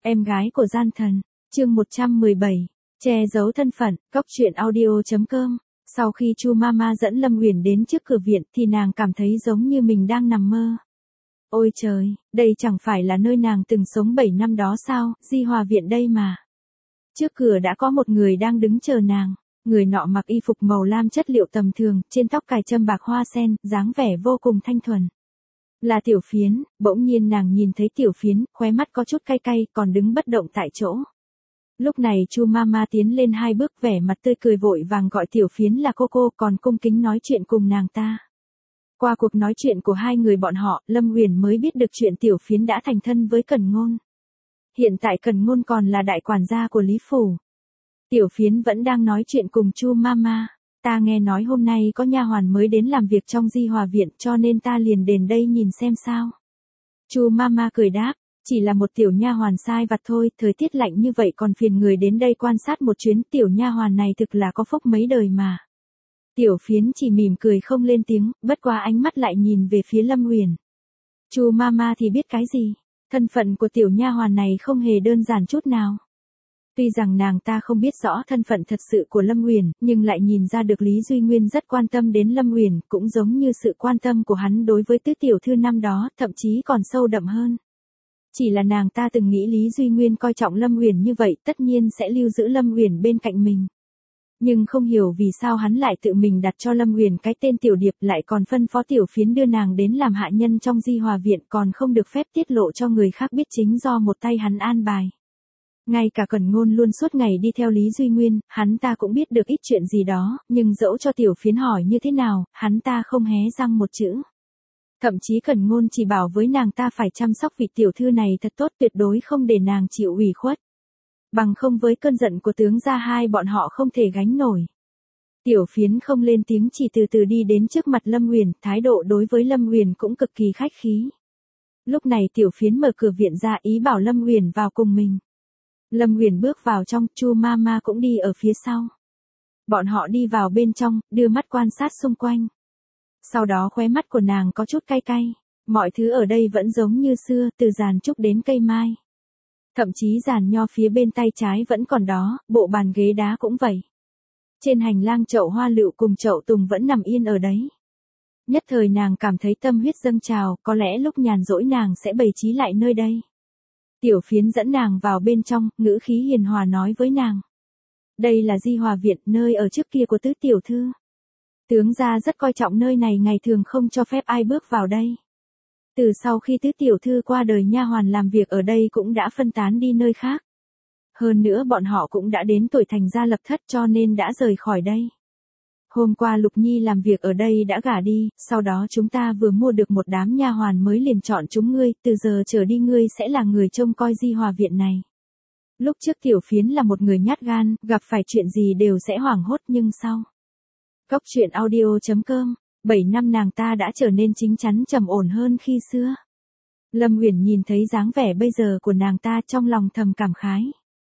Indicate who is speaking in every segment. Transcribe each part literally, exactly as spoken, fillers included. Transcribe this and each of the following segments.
Speaker 1: Em gái của gian thần, chương một trăm mười bảy, che giấu thân phận, cóc truyện audio chấm com. Sau khi Chu Mama dẫn Lâm Uyển đến trước cửa viện thì nàng cảm thấy giống như mình đang nằm mơ. Ôi trời, đây chẳng phải là nơi nàng từng sống bảy năm đó sao, Di Hòa viện đây mà. Trước cửa đã có một người đang đứng chờ nàng, người nọ mặc y phục màu lam chất liệu tầm thường, trên tóc cài châm bạc hoa sen, dáng vẻ vô cùng thanh thuần. Là Tiểu Phiến. Bỗng nhiên nàng nhìn thấy Tiểu Phiến, khóe mắt có chút cay cay, còn đứng bất động tại chỗ. Lúc này Chu Mama tiến lên hai bước, vẻ mặt tươi cười, vội vàng gọi Tiểu Phiến là cô cô, còn cung kính nói chuyện cùng nàng ta. Qua cuộc nói chuyện của hai người bọn họ, Lâm Uyển mới biết được chuyện Tiểu Phiến đã thành thân với Cẩn Ngôn. Hiện tại Cẩn Ngôn còn là đại quản gia của Lý Phủ. Tiểu Phiến vẫn đang nói chuyện cùng Chu Mama. Ta nghe nói hôm nay có nha hoàn mới đến làm việc trong Di Hòa viện, cho nên ta liền đến đây nhìn xem sao. Chu Mama cười đáp, chỉ là một tiểu nha hoàn sai vặt thôi, thời tiết lạnh như vậy còn phiền người đến đây quan sát một chuyến, tiểu nha hoàn này thực là có phúc mấy đời mà. Tiểu Phiến chỉ mỉm cười không lên tiếng, bất quá ánh mắt lại nhìn về phía Lâm Uyển. Chu Mama thì biết cái gì, thân phận của tiểu nha hoàn này không hề đơn giản chút nào. Tuy rằng nàng ta không biết rõ thân phận thật sự của Lâm Uyển, nhưng lại nhìn ra được Lý Duy Nguyên rất quan tâm đến Lâm Uyển, cũng giống như sự quan tâm của hắn đối với tứ tiểu thư năm đó, thậm chí còn sâu đậm hơn. Chỉ là nàng ta từng nghĩ Lý Duy Nguyên coi trọng Lâm Uyển như vậy, tất nhiên sẽ lưu giữ Lâm Uyển bên cạnh mình. Nhưng không hiểu vì sao hắn lại tự mình đặt cho Lâm Uyển cái tên Tiểu Điệp, lại còn phân phó Tiểu Phiến đưa nàng đến làm hạ nhân trong Di Hòa viện, còn không được phép tiết lộ cho người khác biết chính do một tay hắn an bài. Ngay cả Cẩn Ngôn luôn suốt ngày đi theo Lý Duy Nguyên, hắn ta cũng biết được ít chuyện gì đó, nhưng dẫu cho Tiểu Phiến hỏi như thế nào, hắn ta không hé răng một chữ. Thậm chí Cẩn Ngôn chỉ bảo với nàng ta phải chăm sóc vị tiểu thư này thật tốt, tuyệt đối không để nàng chịu ủy khuất. Bằng không với cơn giận của tướng gia hai bọn họ không thể gánh nổi. Tiểu Phiến không lên tiếng, chỉ từ từ đi đến trước mặt Lâm Uyển, thái độ đối với Lâm Uyển cũng cực kỳ khách khí. Lúc này Tiểu Phiến mở cửa viện ra, ý bảo Lâm Uyển vào cùng mình. Lâm Uyển bước vào trong, Chu Mama cũng đi ở phía sau. Bọn họ đi vào bên trong, đưa mắt quan sát xung quanh. Sau đó khóe mắt của nàng có chút cay cay. Mọi thứ ở đây vẫn giống như xưa, từ giàn trúc đến cây mai. Thậm chí giàn nho phía bên tay trái vẫn còn đó, bộ bàn ghế đá cũng vậy. Trên hành lang chậu hoa lựu cùng chậu tùng vẫn nằm yên ở đấy. Nhất thời nàng cảm thấy tâm huyết dâng trào, có lẽ lúc nhàn rỗi nàng sẽ bày trí lại nơi đây. Tiểu Phiến dẫn nàng vào bên trong, ngữ khí hiền hòa nói với nàng. Đây là Di Hòa viện, nơi ở trước kia của tứ tiểu thư. Tướng gia rất coi trọng nơi này, ngày thường không cho phép ai bước vào đây. Từ sau khi tứ tiểu thư qua đời, nha hoàn làm việc ở đây cũng đã phân tán đi nơi khác. Hơn nữa bọn họ cũng đã đến tuổi thành gia lập thất, cho nên đã rời khỏi đây. Hôm qua Lục Nhi làm việc ở đây đã gả đi, sau đó chúng ta vừa mua được một đám nha hoàn mới liền chọn chúng ngươi, từ giờ trở đi ngươi sẽ là người trông coi Di Hòa viện này. Lúc trước Tiểu Phiến là một người nhát gan, gặp phải chuyện gì đều sẽ hoảng hốt, nhưng sau. Cóc truyện audio chấm com, bảy năm nàng ta đã trở nên chín chắn trầm ổn hơn khi xưa. Lâm Uyển nhìn thấy dáng vẻ bây giờ của nàng ta, trong lòng thầm cảm khái.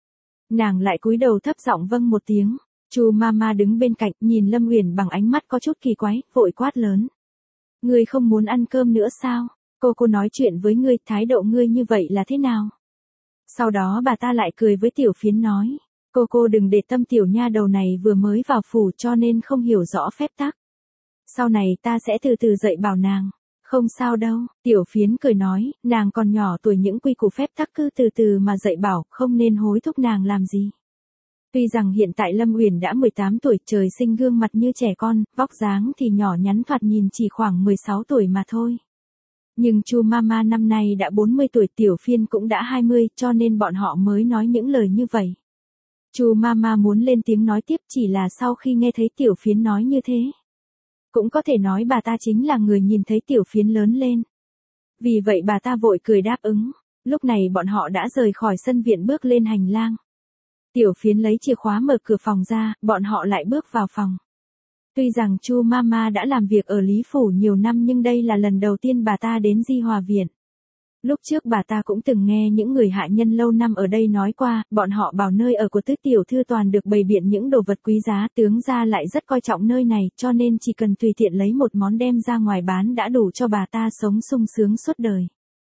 Speaker 1: Nàng lại cúi đầu thấp giọng vâng một tiếng. Chu Mama đứng bên cạnh, nhìn Lâm Uyển bằng ánh mắt có chút kỳ quái, vội quát lớn. Ngươi không muốn ăn cơm nữa sao? Cô cô nói chuyện với ngươi, thái độ ngươi như vậy là thế nào? Sau đó bà ta lại cười với Tiểu Phiến nói. Cô cô đừng để tâm, tiểu nha đầu này vừa mới vào phủ cho nên không hiểu rõ phép tắc. Sau này ta sẽ từ từ dạy bảo nàng. Không sao đâu, Tiểu Phiến cười nói, nàng còn nhỏ tuổi, những quy củ phép tắc cứ từ từ mà dạy bảo, không nên hối thúc nàng làm gì. Tuy rằng hiện tại Lâm Uyển đã mười tám tuổi, trời sinh gương mặt như trẻ con, vóc dáng thì nhỏ nhắn, thoạt nhìn chỉ khoảng mười sáu tuổi mà thôi. Nhưng Chu Mama năm nay đã bốn mươi tuổi, Tiểu Phiên cũng đã hai mươi, cho nên bọn họ mới nói những lời như vậy. Chu Mama muốn lên tiếng nói tiếp, chỉ là sau khi nghe thấy Tiểu Phiến nói như thế. Cũng có thể nói bà ta chính là người nhìn thấy Tiểu Phiến lớn lên. Vì vậy bà ta vội cười đáp ứng. Lúc này bọn họ đã rời khỏi sân viện, bước lên hành lang. Tiểu Phiến lấy chìa khóa mở cửa phòng ra, bọn họ lại bước vào phòng. Tuy rằng Chu Mama đã làm việc ở Lý Phủ nhiều năm, nhưng đây là lần đầu tiên bà ta đến Di Hòa viện. Lúc trước bà ta cũng từng nghe những người hạ nhân lâu năm ở đây nói qua, bọn họ bảo nơi ở của tứ tiểu thư toàn được bày biện những đồ vật quý giá, tướng gia lại rất coi trọng nơi này, cho nên chỉ cần tùy tiện lấy một món đem ra ngoài bán đã đủ cho bà ta sống sung sướng suốt đời.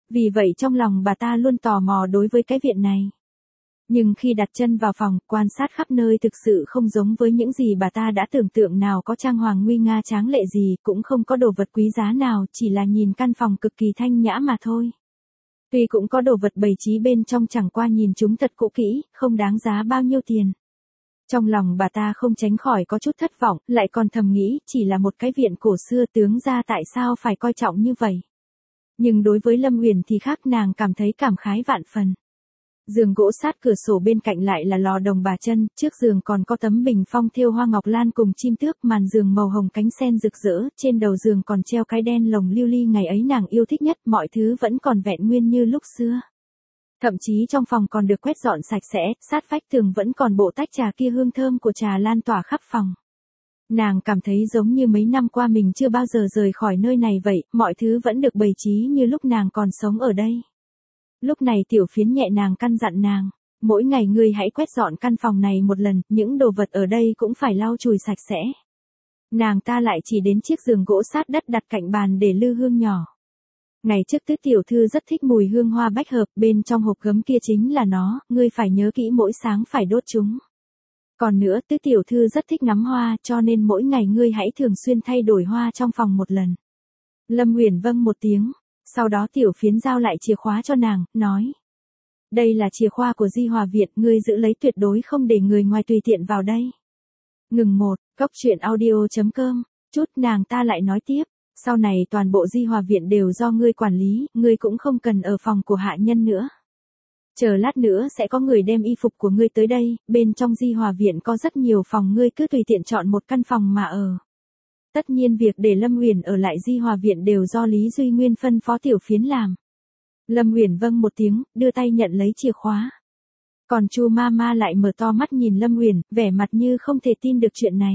Speaker 1: Vì vậy trong lòng bà ta luôn tò mò đối với cái viện này. Nhưng khi đặt chân vào phòng, quan sát khắp nơi thực sự không giống với những gì bà ta đã tưởng tượng, nào có trang hoàng nguy nga tráng lệ gì, cũng không có đồ vật quý giá nào, chỉ là nhìn căn phòng cực kỳ thanh nhã mà thôi. Tuy cũng có đồ vật bày trí bên trong, chẳng qua nhìn chúng thật cũ kỹ, không đáng giá bao nhiêu tiền. Trong lòng bà ta không tránh khỏi có chút thất vọng, lại còn thầm nghĩ, chỉ là một cái viện cổ xưa, tướng ra tại sao phải coi trọng như vậy. Nhưng đối với Lâm Uyển thì khác, nàng cảm thấy cảm khái vạn phần. Giường gỗ sát cửa sổ bên cạnh lại là lò đồng bà chân, trước giường còn có tấm bình phong thêu hoa ngọc lan cùng chim tước, màn giường màu hồng cánh sen rực rỡ, trên đầu giường còn treo cái đen lồng lưu ly ngày ấy nàng yêu thích nhất, mọi thứ vẫn còn vẹn nguyên như lúc xưa. Thậm chí trong phòng còn được quét dọn sạch sẽ, sát vách tường vẫn còn bộ tách trà kia, hương thơm của trà lan tỏa khắp phòng. Nàng cảm thấy giống như mấy năm qua mình chưa bao giờ rời khỏi nơi này vậy, mọi thứ vẫn được bày trí như lúc nàng còn sống ở đây. Lúc này Tiểu Phiến nhẹ nàng căn dặn nàng, mỗi ngày ngươi hãy quét dọn căn phòng này một lần, những đồ vật ở đây cũng phải lau chùi sạch sẽ. Nàng ta lại chỉ đến chiếc giường gỗ sát đất đặt cạnh bàn để lư hương nhỏ. Ngày trước Tứ tiểu thư rất thích mùi hương hoa bách hợp, bên trong hộp gấm kia chính là nó, ngươi phải nhớ kỹ mỗi sáng phải đốt chúng. Còn nữa, Tứ tiểu thư rất thích ngắm hoa, cho nên mỗi ngày ngươi hãy thường xuyên thay đổi hoa trong phòng một lần. Lâm Uyển vâng một tiếng. Sau đó Tiểu Phiến giao lại chìa khóa cho nàng, nói. Đây là chìa khóa của Di Hòa Viện, ngươi giữ lấy, tuyệt đối không để người ngoài tùy tiện vào đây. Ngừng một, cốc truyện audio chấm com, chút nàng ta lại nói tiếp. Sau này toàn bộ Di Hòa Viện đều do ngươi quản lý, ngươi cũng không cần ở phòng của hạ nhân nữa. Chờ lát nữa sẽ có người đem y phục của ngươi tới đây, bên trong Di Hòa Viện có rất nhiều phòng, ngươi cứ tùy tiện chọn một căn phòng mà ở. Tất nhiên việc để Lâm Uyển ở lại Di Hòa Viện đều do Lý Duy Nguyên phân phó Tiểu Phiến làm. Lâm Uyển vâng một tiếng, đưa tay nhận lấy chìa khóa. Còn Chu Mama lại mở to mắt nhìn Lâm Uyển, vẻ mặt như không thể tin được chuyện này.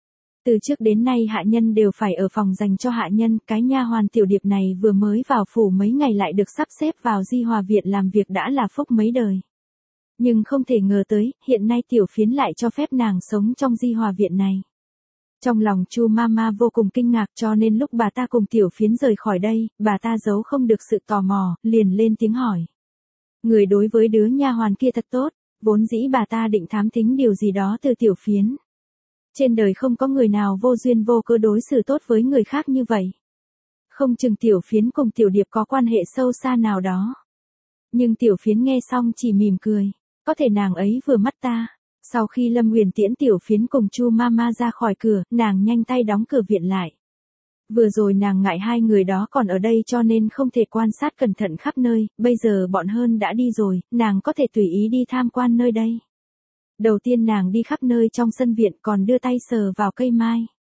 Speaker 1: Từ trước đến nay hạ nhân đều phải ở phòng dành cho hạ nhân, cái nha hoàn Tiểu Điệp này vừa mới vào phủ mấy ngày lại được sắp xếp vào Di Hòa Viện làm việc đã là phúc mấy đời. Nhưng không thể ngờ tới, hiện nay Tiểu Phiến lại cho phép nàng sống trong Di Hòa Viện này. Trong lòng Chu Mama vô cùng kinh ngạc, cho nên lúc bà ta cùng Tiểu Phiến rời khỏi đây, bà ta giấu không được sự tò mò, liền lên tiếng hỏi. Người đối với đứa nha hoàn kia thật tốt, vốn dĩ bà ta định thám thính điều gì đó từ Tiểu Phiến. Trên đời không có người nào vô duyên vô cớ đối xử tốt với người khác như vậy. Không chừng Tiểu Phiến cùng Tiểu Điệp có quan hệ sâu xa nào đó. Nhưng Tiểu Phiến nghe xong chỉ mỉm cười, có thể nàng ấy vừa mắt ta. Sau khi Lâm Uyển tiễn Tiểu Phiến cùng Chu Mama ra khỏi cửa, nàng nhanh tay đóng cửa viện lại. Vừa rồi nàng ngại hai người đó còn ở đây cho nên không thể quan sát cẩn thận khắp nơi, bây giờ bọn hơn đã đi rồi, nàng có thể tùy ý đi tham quan nơi đây. Đầu tiên nàng đi khắp nơi trong sân viện, còn đưa tay sờ vào cây mai.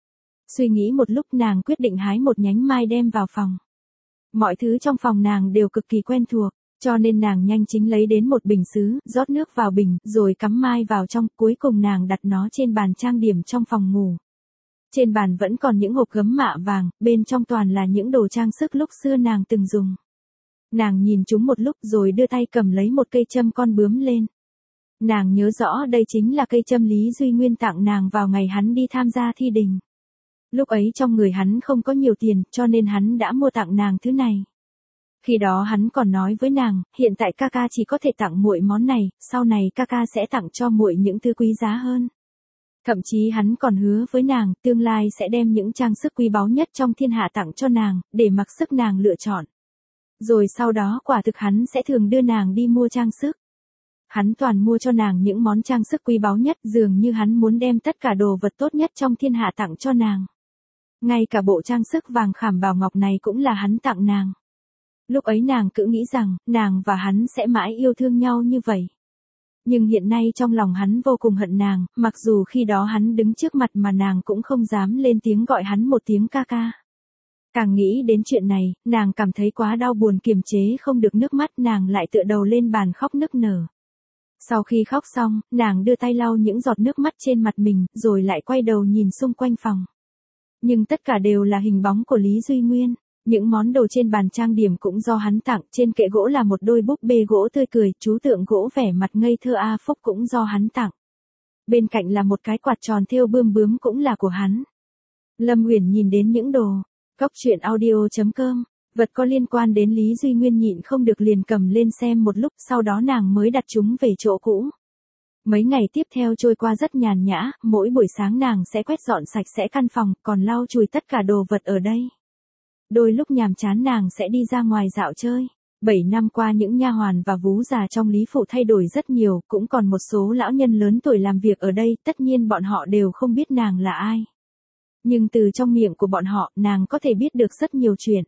Speaker 1: Suy nghĩ một lúc nàng quyết định hái một nhánh mai đem vào phòng. Mọi thứ trong phòng nàng đều cực kỳ quen thuộc. Cho nên nàng nhanh chính lấy đến một bình sứ, rót nước vào bình, rồi cắm mai vào trong, cuối cùng nàng đặt nó trên bàn trang điểm trong phòng ngủ. Trên bàn vẫn còn những hộp gấm mạ vàng, bên trong toàn là những đồ trang sức lúc xưa nàng từng dùng. Nàng nhìn chúng một lúc rồi đưa tay cầm lấy một cây châm con bướm lên. Nàng nhớ rõ đây chính là cây châm Lý Duy Nguyên tặng nàng vào ngày hắn đi tham gia thi đình. Lúc ấy trong người hắn không có nhiều tiền, cho nên hắn đã mua tặng nàng thứ này. Khi đó hắn còn nói với nàng, hiện tại ca ca chỉ có thể tặng muội món này, sau này ca ca sẽ tặng cho muội những thứ quý giá hơn. Thậm chí hắn còn hứa với nàng, tương lai sẽ đem những trang sức quý báu nhất trong thiên hạ tặng cho nàng, để mặc sức nàng lựa chọn. Rồi sau đó quả thực hắn sẽ thường đưa nàng đi mua trang sức. Hắn toàn mua cho nàng những món trang sức quý báu nhất, dường như hắn muốn đem tất cả đồ vật tốt nhất trong thiên hạ tặng cho nàng. Ngay cả bộ trang sức vàng khảm bảo ngọc này cũng là hắn tặng nàng. Lúc ấy nàng cứ nghĩ rằng, nàng và hắn sẽ mãi yêu thương nhau như vậy. Nhưng hiện nay trong lòng hắn vô cùng hận nàng, mặc dù khi đó hắn đứng trước mặt mà nàng cũng không dám lên tiếng gọi hắn một tiếng ca ca. Càng nghĩ đến chuyện này, nàng cảm thấy quá đau buồn, kiềm chế không được nước mắt, nàng lại tựa đầu lên bàn khóc nức nở. Sau khi khóc xong, nàng đưa tay lau những giọt nước mắt trên mặt mình, rồi lại quay đầu nhìn xung quanh phòng. Nhưng tất cả đều là hình bóng của Lý Duy Nguyên. Những món đồ trên bàn trang điểm cũng do hắn tặng, trên kệ gỗ là một đôi búp bê gỗ tươi cười, chú tượng gỗ vẻ mặt ngây thơ A Phúc cũng do hắn tặng. Bên cạnh là một cái quạt tròn thêu bươm bướm cũng là của hắn. Lâm Uyển nhìn đến những đồ, cốc truyện audio chấm com Vật có liên quan đến Lý Duy Nguyên nhịn không được liền cầm lên xem một lúc, sau đó nàng mới đặt chúng về chỗ cũ. Mấy ngày tiếp theo trôi qua rất nhàn nhã, mỗi buổi sáng nàng sẽ quét dọn sạch sẽ căn phòng, còn lau chùi tất cả đồ vật ở đây. Đôi lúc nhàm chán nàng sẽ đi ra ngoài dạo chơi. Bảy năm qua những nha hoàn và vú già trong Lý Phủ thay đổi rất nhiều, cũng còn một số lão nhân lớn tuổi làm việc ở đây, tất nhiên bọn họ đều không biết nàng là ai. Nhưng từ trong miệng của bọn họ, nàng có thể biết được rất nhiều chuyện.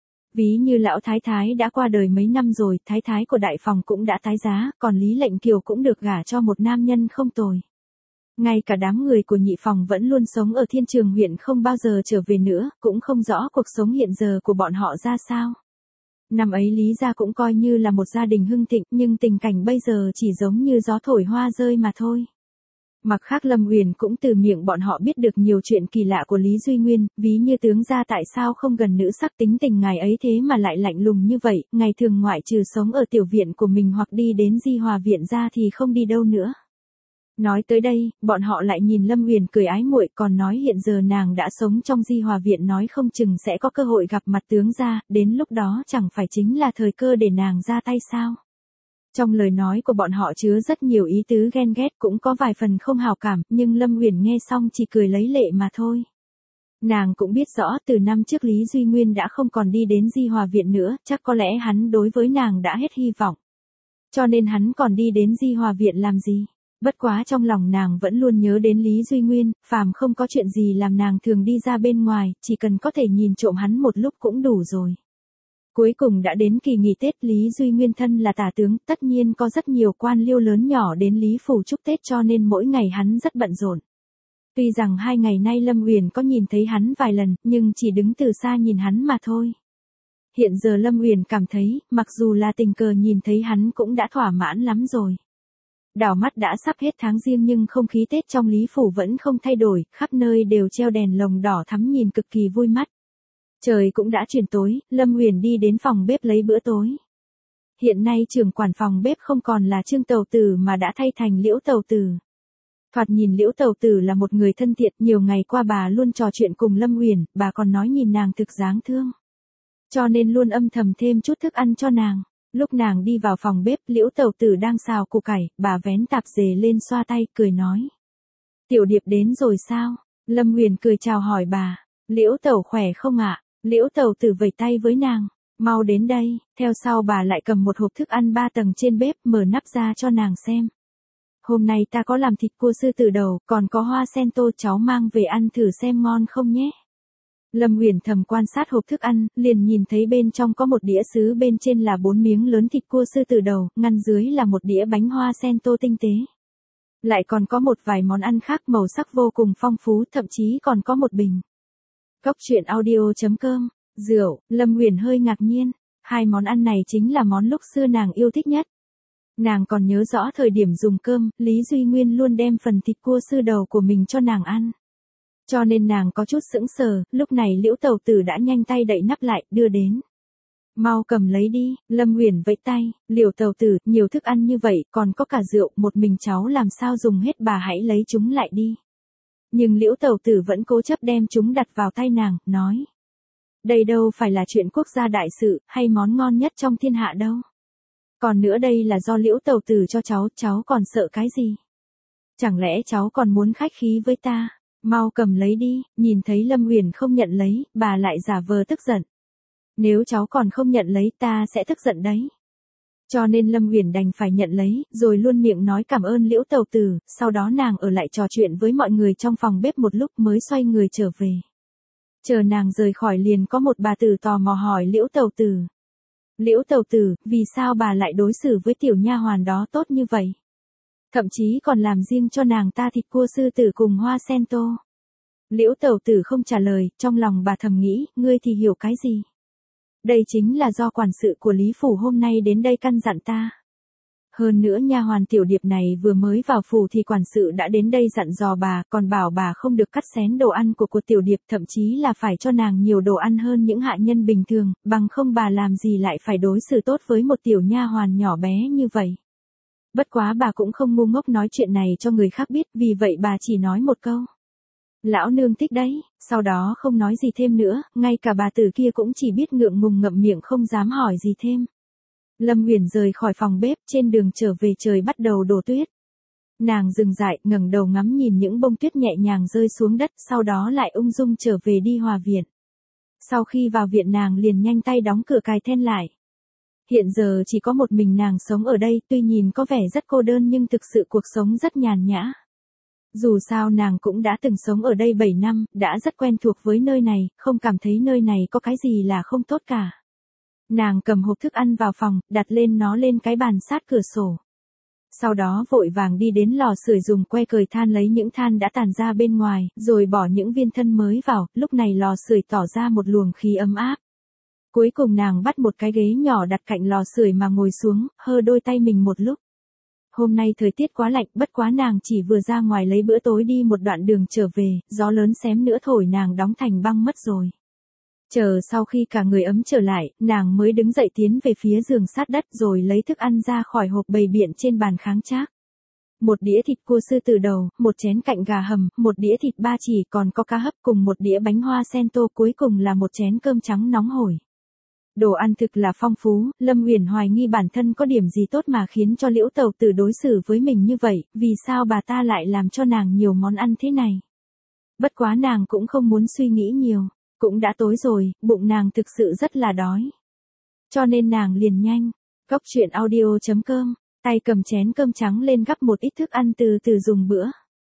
Speaker 1: Ví như lão thái thái đã qua đời mấy năm rồi, thái thái của đại phòng cũng đã tái giá, còn Lý Lệnh Kiều cũng được gả cho một nam nhân không tồi. Ngay cả đám người của nhị phòng vẫn luôn sống ở Thiên Trường huyện không bao giờ trở về nữa, cũng không rõ cuộc sống hiện giờ của bọn họ ra sao. Năm ấy Lý gia cũng coi như là một gia đình hưng thịnh, nhưng tình cảnh bây giờ chỉ giống như gió thổi hoa rơi mà thôi. Mặt khác Lâm Uyển cũng từ miệng bọn họ biết được nhiều chuyện kỳ lạ của Lý Duy Nguyên, ví như tướng gia tại sao không gần nữ sắc, tính tình ngài ấy thế mà lại lạnh lùng như vậy, ngày thường ngoại trừ sống ở tiểu viện của mình hoặc đi đến Di Hòa viện ra thì không đi đâu nữa. Nói tới đây, bọn họ lại nhìn Lâm Uyển cười ái muội, còn nói hiện giờ nàng đã sống trong Di Hòa viện nói không chừng sẽ có cơ hội gặp mặt tướng gia, đến lúc đó chẳng phải chính là thời cơ để nàng ra tay sao. Trong lời nói của bọn họ chứa rất nhiều ý tứ ghen ghét, cũng có vài phần không hảo cảm, nhưng Lâm Uyển nghe xong chỉ cười lấy lệ mà thôi. Nàng cũng biết rõ từ năm trước Lý Duy Nguyên đã không còn đi đến Di Hòa viện nữa, chắc có lẽ hắn đối với nàng đã hết hy vọng. Cho nên hắn còn đi đến Di Hòa viện làm gì? Bất quá trong lòng nàng vẫn luôn nhớ đến Lý Duy Nguyên, phàm không có chuyện gì làm nàng thường đi ra bên ngoài, chỉ cần có thể nhìn trộm hắn một lúc cũng đủ rồi. Cuối cùng đã đến kỳ nghỉ Tết, Lý Duy Nguyên thân là tả tướng, tất nhiên có rất nhiều quan liêu lớn nhỏ đến Lý Phủ chúc Tết, cho nên mỗi ngày hắn rất bận rộn. Tuy rằng hai ngày nay Lâm Uyển có nhìn thấy hắn vài lần, nhưng chỉ đứng từ xa nhìn hắn mà thôi. Hiện giờ Lâm Uyển cảm thấy, mặc dù là tình cờ nhìn thấy hắn cũng đã thỏa mãn lắm rồi. Đảo mắt đã sắp hết tháng Giêng nhưng không khí Tết trong Lý Phủ vẫn không thay đổi, khắp nơi đều treo đèn lồng đỏ thắm nhìn cực kỳ vui mắt. Trời cũng đã chuyển tối, Lâm Uyển đi đến phòng bếp lấy bữa tối. Hiện nay trưởng quản phòng bếp không còn là Trương Tầu Tử mà đã thay thành Liễu Tầu Tử. Thoạt nhìn Liễu Tầu Tử là một người thân thiện, nhiều ngày qua bà luôn trò chuyện cùng Lâm Uyển, bà còn nói nhìn nàng thực dáng thương. Cho nên luôn âm thầm thêm chút thức ăn cho nàng. Lúc nàng đi vào phòng bếp, Liễu Tầu Tử đang xào củ cải, bà vén tạp dề lên xoa tay, cười nói. Tiểu Điệp đến rồi sao? Lâm Uyển cười chào hỏi bà. Liễu Tẩu khỏe không ạ? Liễu Tầu Tử vẫy tay với nàng. Mau đến đây, theo sau bà lại cầm một hộp thức ăn ba tầng trên bếp, mở nắp ra cho nàng xem. Hôm nay ta có làm thịt cua sư tử đầu, còn có hoa sen tô, cháu mang về ăn thử xem ngon không nhé. Lâm Uyển thầm quan sát hộp thức ăn, liền nhìn thấy bên trong có một đĩa sứ, bên trên là bốn miếng lớn thịt cua sư tử đầu, ngăn dưới là một đĩa bánh hoa sen tô tinh tế. Lại còn có một vài món ăn khác màu sắc vô cùng phong phú, thậm chí còn có một bình. Cốc truyện audio chấm com, rượu, Lâm Uyển hơi ngạc nhiên, hai món ăn này chính là món lúc xưa nàng yêu thích nhất. Nàng còn nhớ rõ thời điểm dùng cơm, Lý Duy Nguyên luôn đem phần thịt cua sư đầu của mình cho nàng ăn. Cho nên nàng có chút sững sờ, lúc này Liễu Tầu Tử đã nhanh tay đậy nắp lại, đưa đến. Mau cầm lấy đi, Lâm Uyển vẫy tay, Liễu Tầu Tử, nhiều thức ăn như vậy, còn có cả rượu, một mình cháu làm sao dùng hết, bà hãy lấy chúng lại đi. Nhưng Liễu Tầu Tử vẫn cố chấp đem chúng đặt vào tay nàng, nói. Đây đâu phải là chuyện quốc gia đại sự, hay món ngon nhất trong thiên hạ đâu. Còn nữa đây là do Liễu Tầu Tử cho cháu, cháu còn sợ cái gì? Chẳng lẽ cháu còn muốn khách khí với ta? Mau cầm lấy đi, nhìn thấy Lâm Uyển không nhận lấy, bà lại giả vờ tức giận. Nếu cháu còn không nhận lấy ta sẽ tức giận đấy. Cho nên Lâm Uyển đành phải nhận lấy, rồi luôn miệng nói cảm ơn Liễu Tầu Tử, sau đó nàng ở lại trò chuyện với mọi người trong phòng bếp một lúc mới xoay người trở về. Chờ nàng rời khỏi liền có một bà tử tò mò hỏi Liễu Tầu Tử. Liễu Tầu Tử, vì sao bà lại đối xử với tiểu nha hoàn đó tốt như vậy? Thậm chí còn làm riêng cho nàng ta thịt cua sư tử cùng hoa sen tô. Liễu Tầu Tử không trả lời, trong lòng bà thầm nghĩ, ngươi thì hiểu cái gì? Đây chính là do quản sự của Lý Phủ hôm nay đến đây căn dặn ta. Hơn nữa nha hoàn Tiểu Điệp này vừa mới vào phủ thì quản sự đã đến đây dặn dò bà, còn bảo bà không được cắt xén đồ ăn của của Tiểu Điệp, thậm chí là phải cho nàng nhiều đồ ăn hơn những hạ nhân bình thường, bằng không bà làm gì lại phải đối xử tốt với một tiểu nha hoàn nhỏ bé như vậy. Bất quá bà cũng không ngu ngốc nói chuyện này cho người khác biết, vì vậy bà chỉ nói một câu. Lão nương thích đấy, sau đó không nói gì thêm nữa, ngay cả bà tử kia cũng chỉ biết ngượng ngùng ngậm miệng không dám hỏi gì thêm. Lâm Huyền rời khỏi phòng bếp, trên đường trở về trời bắt đầu đổ tuyết. Nàng dừng dại, ngẩng đầu ngắm nhìn những bông tuyết nhẹ nhàng rơi xuống đất, sau đó lại ung dung trở về đi hòa viện. Sau khi vào viện nàng liền nhanh tay đóng cửa cài then lại. Hiện giờ chỉ có một mình nàng sống ở đây, tuy nhìn có vẻ rất cô đơn nhưng thực sự cuộc sống rất nhàn nhã. Dù sao nàng cũng đã từng sống ở đây bảy năm, đã rất quen thuộc với nơi này, không cảm thấy nơi này có cái gì là không tốt cả. Nàng cầm hộp thức ăn vào phòng, đặt lên nó lên cái bàn sát cửa sổ. Sau đó vội vàng đi đến lò sưởi dùng que cời than lấy những than đã tàn ra bên ngoài, rồi bỏ những viên thân mới vào, lúc này lò sưởi tỏ ra một luồng khí ấm áp. Cuối cùng nàng bắt một cái ghế nhỏ đặt cạnh lò sưởi mà ngồi xuống, hơ đôi tay mình một lúc. Hôm nay thời tiết quá lạnh, bất quá nàng chỉ vừa ra ngoài lấy bữa tối đi một đoạn đường trở về, gió lớn xém nữa thổi nàng đóng thành băng mất rồi. Chờ sau khi cả người ấm trở lại, nàng mới đứng dậy tiến về phía giường sát đất rồi lấy thức ăn ra khỏi hộp bày biện trên bàn kháng trác. Một đĩa thịt cua sư tử đầu, một chén cạnh gà hầm, một đĩa thịt ba chỉ còn có cá hấp cùng một đĩa bánh hoa sen tô, cuối cùng là một chén cơm trắng nóng hổi. Đồ ăn thực là phong phú, Lâm Huyền hoài nghi bản thân có điểm gì tốt mà khiến cho Liễu Tẩu Tử đối xử với mình như vậy, vì sao bà ta lại làm cho nàng nhiều món ăn thế này. Bất quá nàng cũng không muốn suy nghĩ nhiều, cũng đã tối rồi, bụng nàng thực sự rất là đói. Cho nên nàng liền nhanh, Cốc Truyện Audio chấm com, tay cầm chén cơm trắng lên gắp một ít thức ăn từ từ dùng bữa.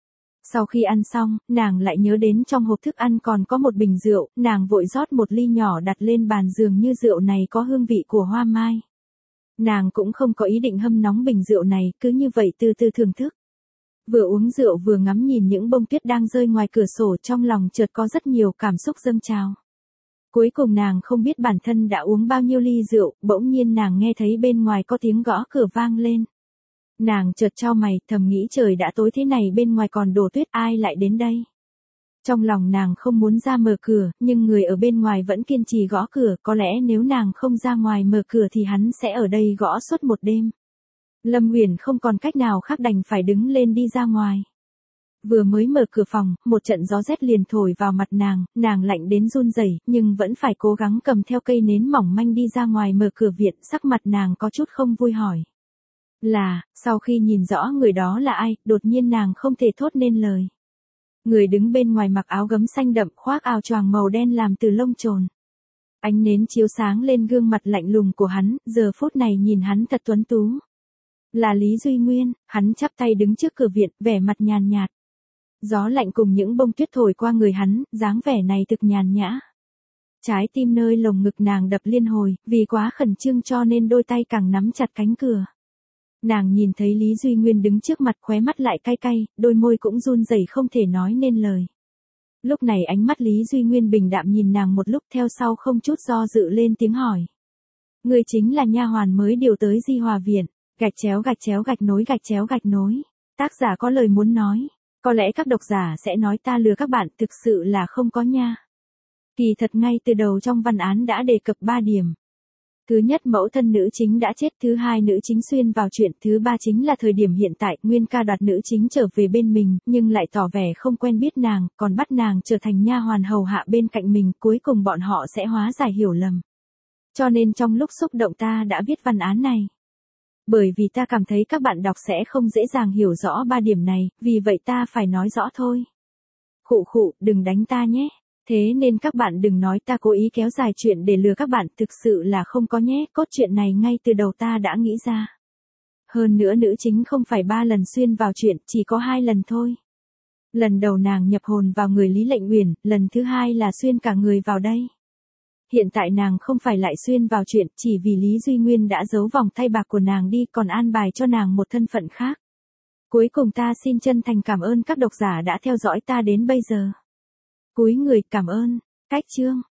Speaker 1: Sau khi ăn xong, nàng lại nhớ đến trong hộp thức ăn còn có một bình rượu, nàng vội rót một ly nhỏ đặt lên bàn dường như rượu này có hương vị của hoa mai. Nàng cũng không có ý định hâm nóng bình rượu này, cứ như vậy từ từ thưởng thức. Vừa uống rượu vừa ngắm nhìn những bông tuyết đang rơi ngoài cửa sổ, trong lòng chợt có rất nhiều cảm xúc dâng trào. Cuối cùng nàng không biết bản thân đã uống bao nhiêu ly rượu, bỗng nhiên nàng nghe thấy bên ngoài có tiếng gõ cửa vang lên. Nàng chợt chau mày, thầm nghĩ trời đã tối thế này bên ngoài còn đổ tuyết, ai lại đến đây. Trong lòng nàng không muốn ra mở cửa, nhưng người ở bên ngoài vẫn kiên trì gõ cửa, có lẽ nếu nàng không ra ngoài mở cửa thì hắn sẽ ở đây gõ suốt một đêm. Lâm Huyền không còn cách nào khác đành phải đứng lên đi ra ngoài. Vừa mới mở cửa phòng, một trận gió rét liền thổi vào mặt nàng, nàng lạnh đến run rẩy, nhưng vẫn phải cố gắng cầm theo cây nến mỏng manh đi ra ngoài mở cửa viện, sắc mặt nàng có chút không vui hỏi. Là, sau khi nhìn rõ người đó là ai, đột nhiên nàng không thể thốt nên lời. Người đứng bên ngoài mặc áo gấm xanh đậm, khoác áo choàng màu đen làm từ lông trồn. Ánh nến chiếu sáng lên gương mặt lạnh lùng của hắn, giờ phút này nhìn hắn thật tuấn tú. Là Lý Duy Nguyên, hắn chắp tay đứng trước cửa viện, vẻ mặt nhàn nhạt. Gió lạnh cùng những bông tuyết thổi qua người hắn, dáng vẻ này thực nhàn nhã. Trái tim nơi lồng ngực nàng đập liên hồi, vì quá khẩn trương cho nên đôi tay càng nắm chặt cánh cửa. Nàng nhìn thấy Lý Duy Nguyên đứng trước mặt, khóe mắt lại cay cay, đôi môi cũng run rẩy không thể nói nên lời. Lúc này ánh mắt Lý Duy Nguyên bình đạm nhìn nàng một lúc, theo sau không chút do dự lên tiếng hỏi. Người chính là nha hoàn mới điều tới Di Hòa Viện, gạch chéo gạch chéo gạch nối gạch chéo gạch nối. Tác giả có lời muốn nói, có lẽ các độc giả sẽ nói ta lừa các bạn, thực sự là không có nha. Kỳ thật ngay từ đầu trong văn án đã đề cập ba điểm. Thứ nhất, mẫu thân nữ chính đã chết, thứ hai, nữ chính xuyên vào chuyện, thứ ba chính là thời điểm hiện tại, Nguyên ca đoạt nữ chính trở về bên mình, nhưng lại tỏ vẻ không quen biết nàng, còn bắt nàng trở thành nha hoàn hầu hạ bên cạnh mình, cuối cùng bọn họ sẽ hóa giải hiểu lầm. Cho nên trong lúc xúc động ta đã viết văn án này. Bởi vì ta cảm thấy các bạn đọc sẽ không dễ dàng hiểu rõ ba điểm này, vì vậy ta phải nói rõ thôi. Khụ khụ, đừng đánh ta nhé. Thế nên các bạn đừng nói ta cố ý kéo dài chuyện để lừa các bạn, thực sự là không có nhé, cốt truyện này ngay từ đầu ta đã nghĩ ra. Hơn nữa nữ chính không phải ba lần xuyên vào chuyện, chỉ có hai lần thôi. Lần đầu nàng nhập hồn vào người Lý Lệnh Uyển, lần thứ hai là xuyên cả người vào đây. Hiện tại nàng không phải lại xuyên vào chuyện, chỉ vì Lý Duy Nguyên đã giấu vòng tay bạc của nàng đi, còn an bài cho nàng một thân phận khác. Cuối cùng ta xin chân thành cảm ơn các độc giả đã theo dõi ta đến bây giờ. Cúi người cảm ơn. Cách chương.